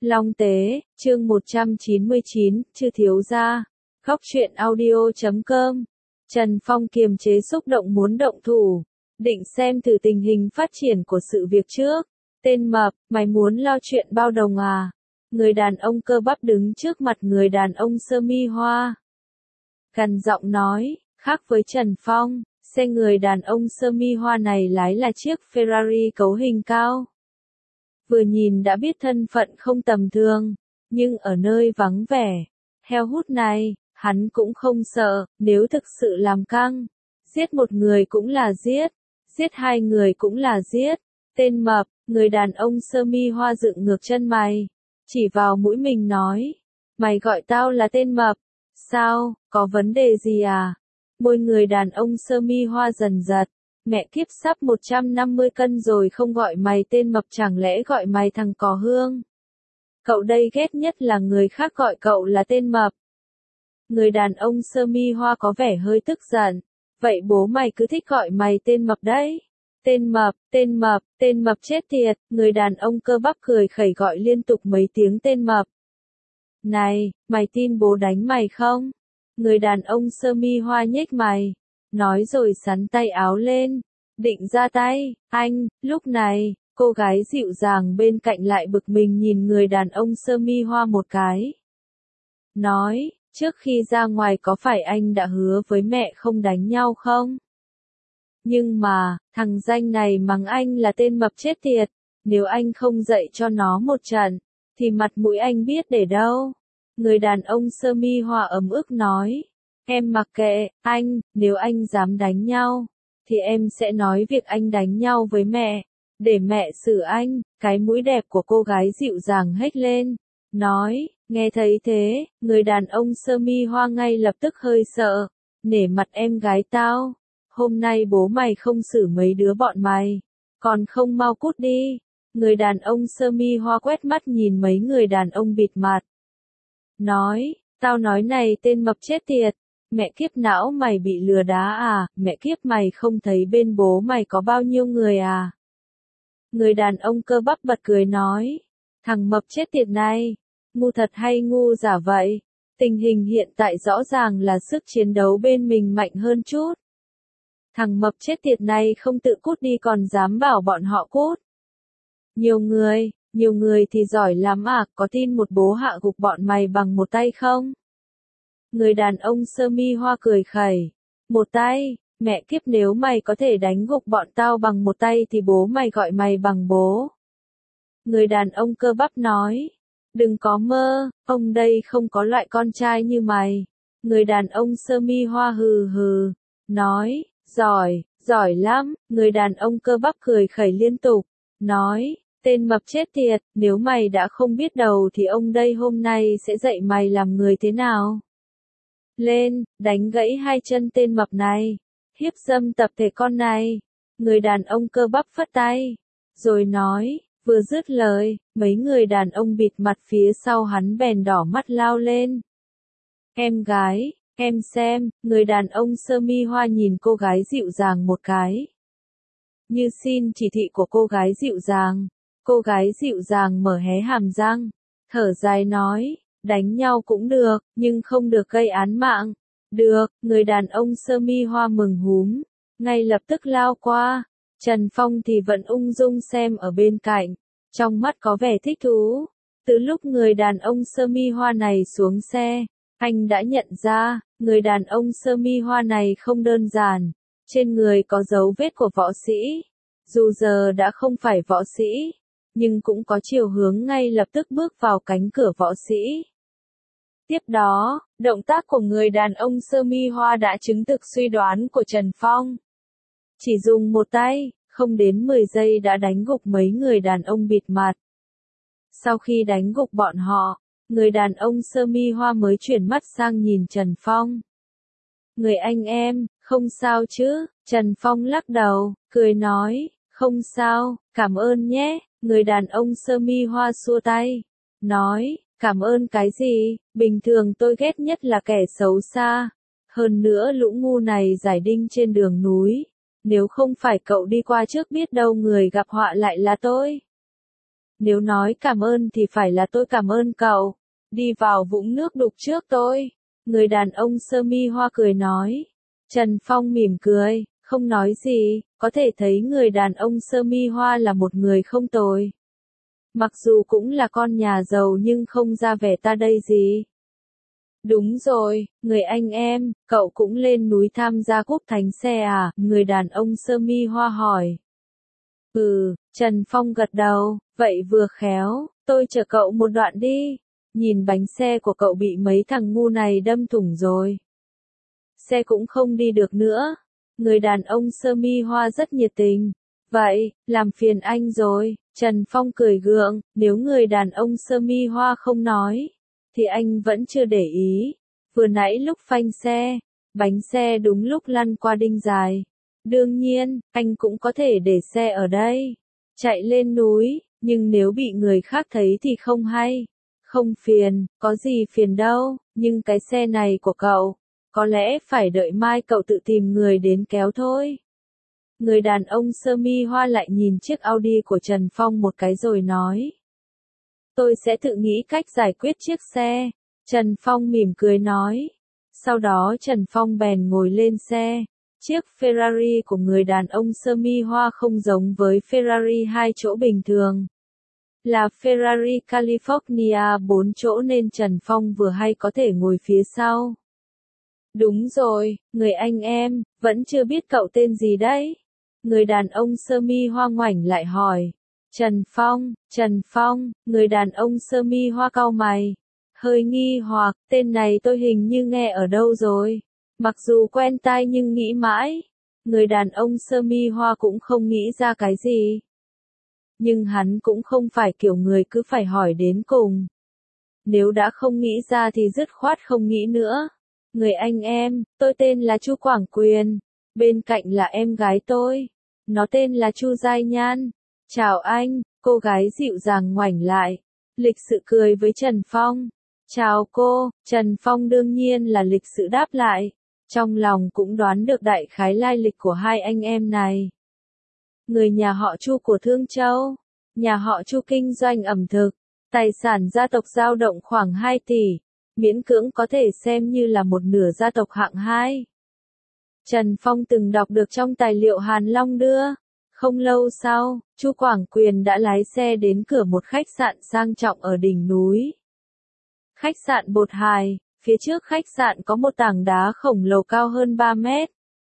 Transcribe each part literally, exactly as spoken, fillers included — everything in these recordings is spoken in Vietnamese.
Long Tế, chương một trăm chín mươi chín, Chư thiếu gia. Góc truyện audio chấm com. Trần Phong kiềm chế xúc động muốn động thủ, định xem thử tình hình phát triển của sự việc trước. Tên mập, mày muốn lo chuyện bao đồng à? Người đàn ông cơ bắp đứng trước mặt người đàn ông sơ mi hoa, gằn giọng nói. Khác với Trần Phong, xe người đàn ông sơ mi hoa này lái là chiếc Ferrari cấu hình cao. Vừa nhìn đã biết thân phận không tầm thường, nhưng ở nơi vắng vẻ, heo hút này, hắn cũng không sợ. Nếu thực sự làm căng, giết một người cũng là giết, giết hai người cũng là giết. Tên mập, người đàn ông sơ mi hoa dựng ngược chân mày, chỉ vào mũi mình nói, mày gọi tao là tên mập, sao, có vấn đề gì à? Môi người đàn ông sơ mi hoa dần giật, mẹ kiếp sắp một trăm năm mươi cân rồi không gọi mày tên mập chẳng lẽ gọi mày thằng cò hương? Cậu đây ghét nhất là người khác gọi cậu là tên mập. Người đàn ông sơ mi hoa có vẻ hơi tức giận, vậy bố mày cứ thích gọi mày tên mập đấy. Tên mập, tên mập, tên mập chết tiệt. Người đàn ông cơ bắp cười khẩy gọi liên tục mấy tiếng tên mập. Này, mày tin bố đánh mày không? Người đàn ông sơ mi hoa nhếch mày, nói rồi sắn tay áo lên, định ra tay. Anh, lúc này, cô gái dịu dàng bên cạnh lại bực mình nhìn người đàn ông sơ mi hoa một cái. Nói, trước khi ra ngoài có phải anh đã hứa với mẹ không đánh nhau không? Nhưng mà, thằng danh này mắng anh là tên mập chết tiệt, nếu anh không dạy cho nó một trận, thì mặt mũi anh biết để đâu. Người đàn ông sơ mi hoa ấm ức nói, em mặc kệ, anh, nếu anh dám đánh nhau, thì em sẽ nói việc anh đánh nhau với mẹ, để mẹ xử anh. Cái mũi đẹp của cô gái dịu dàng hét lên, nói, nghe thấy thế, người đàn ông sơ mi hoa ngay lập tức hơi sợ, nể mặt em gái tao, hôm nay bố mày không xử mấy đứa bọn mày, còn không mau cút đi. Người đàn ông sơ mi hoa quét mắt nhìn mấy người đàn ông bịt mặt, nói, tao nói này tên mập chết tiệt, mẹ kiếp não mày bị lừa đá à, mẹ kiếp mày không thấy bên bố mày có bao nhiêu người à? Người đàn ông cơ bắp bật cười nói, thằng mập chết tiệt này, ngu thật hay ngu giả vậy? Tình hình hiện tại rõ ràng là sức chiến đấu bên mình mạnh hơn chút. Thằng mập chết tiệt này không tự cút đi còn dám bảo bọn họ cút. Nhiều người, nhiều người thì giỏi lắm à, có tin một bố hạ gục bọn mày bằng một tay không? Người đàn ông sơ mi hoa cười khẩy, một tay, mẹ kiếp nếu mày có thể đánh gục bọn tao bằng một tay thì bố mày gọi mày bằng bố. Người đàn ông cơ bắp nói, đừng có mơ, ông đây không có loại con trai như mày. Người đàn ông sơ mi hoa hừ hừ, nói, giỏi, giỏi lắm. Người đàn ông cơ bắp cười khẩy liên tục, nói, tên mập chết tiệt, nếu mày đã không biết đầu thì ông đây hôm nay sẽ dạy mày làm người thế nào. Lên, đánh gãy hai chân tên mập này, hiếp dâm tập thể con này. Người đàn ông cơ bắp phất tay, rồi nói, vừa dứt lời, mấy người đàn ông bịt mặt phía sau hắn bèn đỏ mắt lao lên. Em gái, em xem. Người đàn ông sơ mi hoa nhìn cô gái dịu dàng một cái, như xin chỉ thị của cô gái dịu dàng. Cô gái dịu dàng mở hé hàm răng, thở dài nói, đánh nhau cũng được, nhưng không được gây án mạng. Được. Người đàn ông sơ mi hoa mừng húm, ngay lập tức lao qua. Trần Phong thì vẫn ung dung xem ở bên cạnh, trong mắt có vẻ thích thú. Từ lúc người đàn ông sơ mi hoa này xuống xe, anh đã nhận ra, người đàn ông sơ mi hoa này không đơn giản, trên người có dấu vết của võ sĩ. Dù giờ đã không phải võ sĩ, nhưng cũng có chiều hướng ngay lập tức bước vào cánh cửa võ sĩ. Tiếp đó, động tác của người đàn ông sơ mi hoa đã chứng thực suy đoán của Trần Phong. Chỉ dùng một tay, không đến mười giây đã đánh gục mấy người đàn ông bịt mặt. Sau khi đánh gục bọn họ, người đàn ông sơ mi hoa mới chuyển mắt sang nhìn Trần Phong. Người anh em, không sao chứ? Trần Phong lắc đầu, cười nói, không sao, cảm ơn nhé. Người đàn ông sơ mi hoa xua tay, nói, cảm ơn cái gì, bình thường tôi ghét nhất là kẻ xấu xa. Hơn nữa lũ ngu này giải đinh trên đường núi, nếu không phải cậu đi qua trước biết đâu người gặp họa lại là tôi. Nếu nói cảm ơn thì phải là tôi cảm ơn cậu. Đi vào vũng nước đục trước tôi. Người đàn ông sơ mi hoa cười nói. Trần Phong mỉm cười, không nói gì, có thể thấy người đàn ông sơ mi hoa là một người không tồi. Mặc dù cũng là con nhà giàu nhưng không ra vẻ ta đây gì. Đúng rồi, người anh em, cậu cũng lên núi tham gia cúp thánh xe à? Người đàn ông sơ mi hoa hỏi. Ừ, Trần Phong gật đầu, vậy vừa khéo, tôi chở cậu một đoạn đi. Nhìn bánh xe của cậu bị mấy thằng ngu này đâm thủng rồi. Xe cũng không đi được nữa. Người đàn ông sơ mi hoa rất nhiệt tình. Vậy, làm phiền anh rồi. Trần Phong cười gượng, nếu người đàn ông sơ mi hoa không nói, thì anh vẫn chưa để ý. Vừa nãy lúc phanh xe, bánh xe đúng lúc lăn qua đinh dài. Đương nhiên, anh cũng có thể để xe ở đây, chạy lên núi, nhưng nếu bị người khác thấy thì không hay. Không phiền, có gì phiền đâu, nhưng cái xe này của cậu, có lẽ phải đợi mai cậu tự tìm người đến kéo thôi. Người đàn ông sơ mi hoa lại nhìn chiếc Audi của Trần Phong một cái rồi nói. Tôi sẽ tự nghĩ cách giải quyết chiếc xe. Trần Phong mỉm cười nói. Sau đó Trần Phong bèn ngồi lên xe. Chiếc Ferrari của người đàn ông sơ mi hoa không giống với Ferrari hai chỗ bình thường. Là Ferrari California bốn chỗ nên Trần Phong vừa hay có thể ngồi phía sau. Đúng rồi, người anh em, vẫn chưa biết cậu tên gì đấy? Người đàn ông sơ mi hoa ngoảnh lại hỏi. Trần Phong, Trần Phong, người đàn ông sơ mi hoa cau mày. Hơi nghi hoặc, tên này tôi hình như nghe ở đâu rồi. Mặc dù quen tai nhưng nghĩ mãi. Người đàn ông sơ mi hoa cũng không nghĩ ra cái gì. Nhưng hắn cũng không phải kiểu người cứ phải hỏi đến cùng. Nếu đã không nghĩ ra thì dứt khoát không nghĩ nữa. Người anh em, tôi tên là Chu Quảng Quyền. Bên cạnh là em gái tôi. Nó tên là Chu Giai Nhan. Chào anh, cô gái dịu dàng ngoảnh lại. Lịch sự cười với Trần Phong. Chào cô, Trần Phong đương nhiên là lịch sự đáp lại. Trong lòng cũng đoán được đại khái lai lịch của hai anh em này. Người nhà họ Chu của Thương Châu. Nhà họ Chu kinh doanh ẩm thực. Tài sản gia tộc dao động khoảng hai tỷ. Miễn cưỡng có thể xem như là một nửa gia tộc hạng hai. Trần Phong từng đọc được trong tài liệu Hàn Long đưa. Không lâu sau, Chu Quảng Quyền đã lái xe đến cửa một khách sạn sang trọng ở đỉnh núi. Khách sạn Bột Hải, phía trước khách sạn có một tảng đá khổng lồ cao hơn ba mét.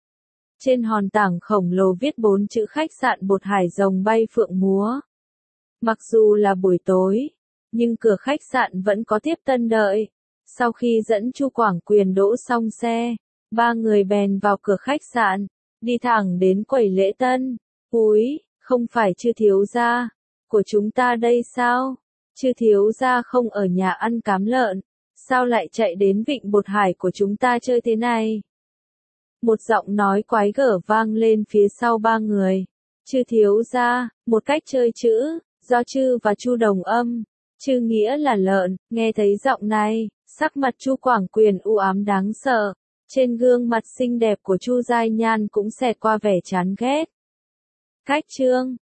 Trên hòn tảng khổng lồ viết bốn chữ khách sạn Bột Hải rồng bay phượng múa. Mặc dù là buổi tối, nhưng cửa khách sạn vẫn có tiếp tân đợi. Sau khi dẫn Chu Quảng Quyền đỗ xong xe, ba người bèn vào cửa khách sạn, đi thẳng đến quầy lễ tân. Úi, không phải Chư thiếu gia của chúng ta đây sao? Chư thiếu gia không ở nhà ăn cám lợn, sao lại chạy đến vịnh Bột Hải của chúng ta chơi thế này? Một giọng nói quái gở vang lên phía sau ba người. Chư thiếu gia, một cách chơi chữ, do Chư và Chu đồng âm. Chư nghĩa là lợn, nghe thấy giọng này, sắc mặt Chu Quảng Quyền u ám đáng sợ. Trên gương mặt xinh đẹp của Chu Giai Nhan cũng xẹt qua vẻ chán ghét. Cách chương